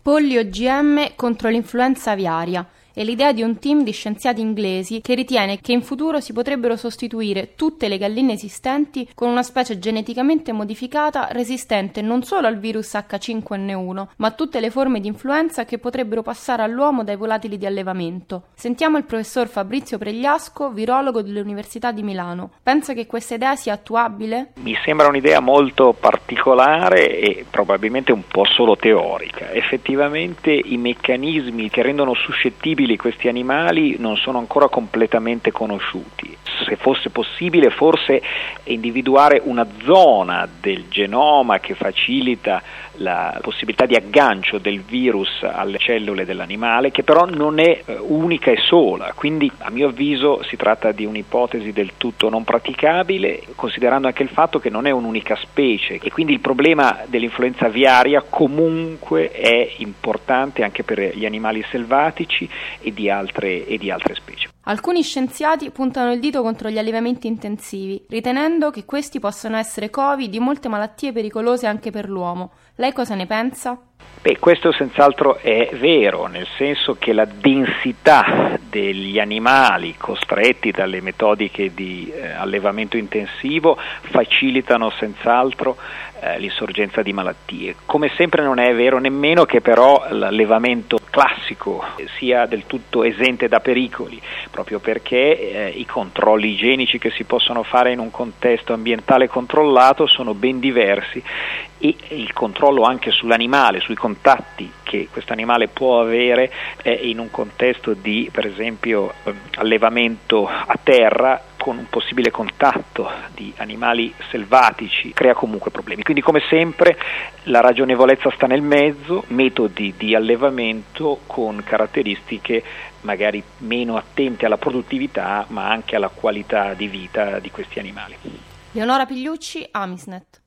Polli OGM contro l'influenza aviaria. È l'idea di un team di scienziati inglesi che ritiene che in futuro si potrebbero sostituire tutte le galline esistenti con una specie geneticamente modificata resistente non solo al virus H5N1, ma a tutte le forme di influenza che potrebbero passare all'uomo dai volatili di allevamento. Sentiamo il professor Fabrizio Pregliasco, virologo dell'Università di Milano. Pensa che questa idea sia attuabile? Mi sembra un'idea molto particolare e probabilmente un po' solo teorica. Effettivamente i meccanismi che rendono suscettibili questi animali non sono ancora completamente conosciuti. Se fosse possibile forse individuare una zona del genoma che facilita la possibilità di aggancio del virus alle cellule dell'animale, che però non è unica e sola, quindi a mio avviso si tratta di un'ipotesi del tutto non praticabile, considerando anche il fatto che non è un'unica specie e quindi il problema dell'influenza aviaria comunque è importante anche per gli animali selvatici e di altre specie. Alcuni scienziati puntano il dito contro gli allevamenti intensivi, ritenendo che questi possano essere covi di molte malattie pericolose anche per l'uomo. Lei cosa ne pensa? Questo senz'altro è vero, nel senso che la densità degli animali costretti dalle metodiche di allevamento intensivo facilitano senz'altro l'insorgenza di malattie. Come sempre non è vero nemmeno che però l'allevamento classico sia del tutto esente da pericoli, proprio perché i controlli igienici che si possono fare in un contesto ambientale controllato sono ben diversi e il controllo anche sull'animale, sui contatti che questo animale può avere in un contesto di, per esempio, allevamento a terra con un possibile contatto di animali selvatici, crea comunque problemi. Quindi come sempre la ragionevolezza sta nel mezzo, metodi di allevamento con caratteristiche magari meno attente alla produttività ma anche alla qualità di vita di questi animali. Leonora Pigliucci, Amisnet.